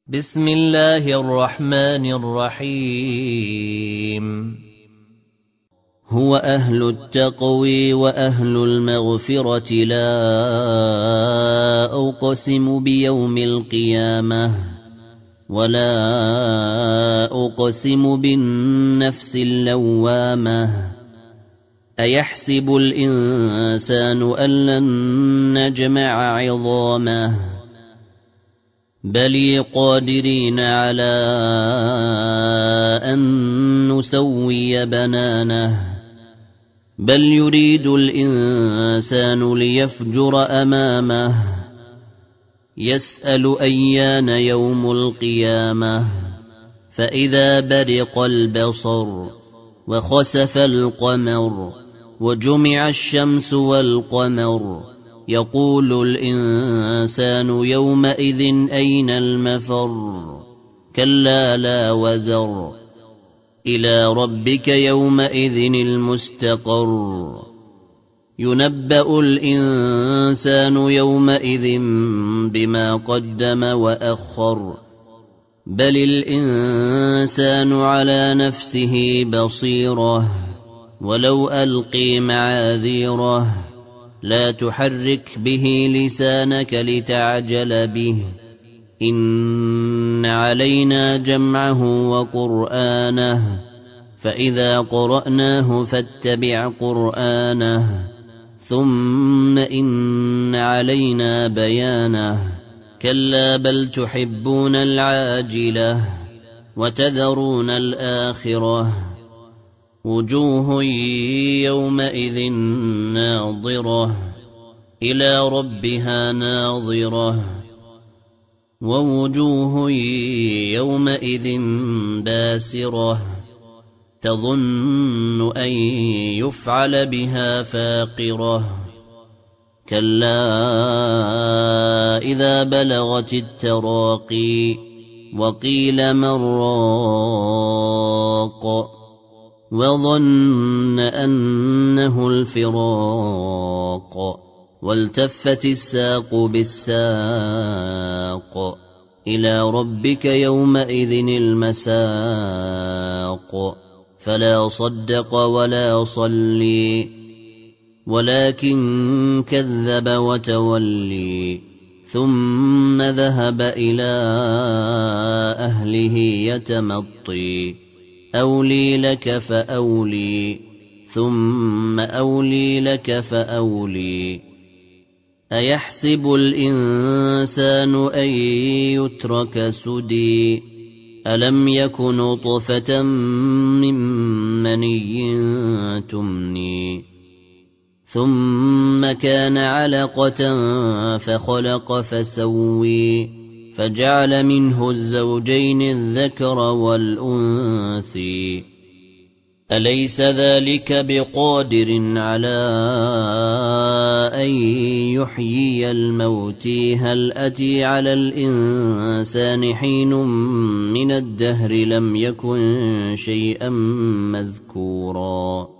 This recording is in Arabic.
بسم الله الرحمن الرحيم هو أهل التقوى وأهل المغفرة لا أقسم بيوم القيامة ولا أقسم بالنفس اللوامة أيحسب الإنسان أن لن نجمع عظامه بل قادرين على أن نسوي بنانه بل يريد الإنسان ليفجر أمامه يسأل أيان يوم القيامة فإذا برق البصر وخسف القمر وجمع الشمس والقمر يقول الإنسان يومئذ أين المفر كلا لا وزر إلى ربك يومئذ المستقر ينبأ الإنسان يومئذ بما قدم وأخر بل الإنسان على نفسه بصيرة ولو ألقي معاذيره لا تحرك به لسانك لتعجل به إن علينا جمعه وقرآنه فإذا قرأناه فاتبع قرآنه ثم إن علينا بيانه كلا بل تحبون العاجلة وتذرون الآخرة وجوه يومئذ ناظرة إلى ربها ناظرة ووجوه يومئذ باسرة تظن أن يفعل بها فاقرة كلا إذا بلغت التراقي وقيل من راق وظن أنه الفراق والتفت الساق بالساق إلى ربك يومئذ المساق فلا صدق ولا صلي ولكن كذب وتولي ثم ذهب إلى أهله يتمطي أولي لك فأولي ثم أولي لك فأولي أيحسب الإنسان أن يترك سدي ألم يكن نطفة من مني تمني ثم كان علقة فخلق فسوي فجعل منه الزوجين الذكر والأنثي أليس ذلك بقادر على أن يحيي الموتى هل أتى على الإنسان حين من الدهر لم يكن شيئا مذكورا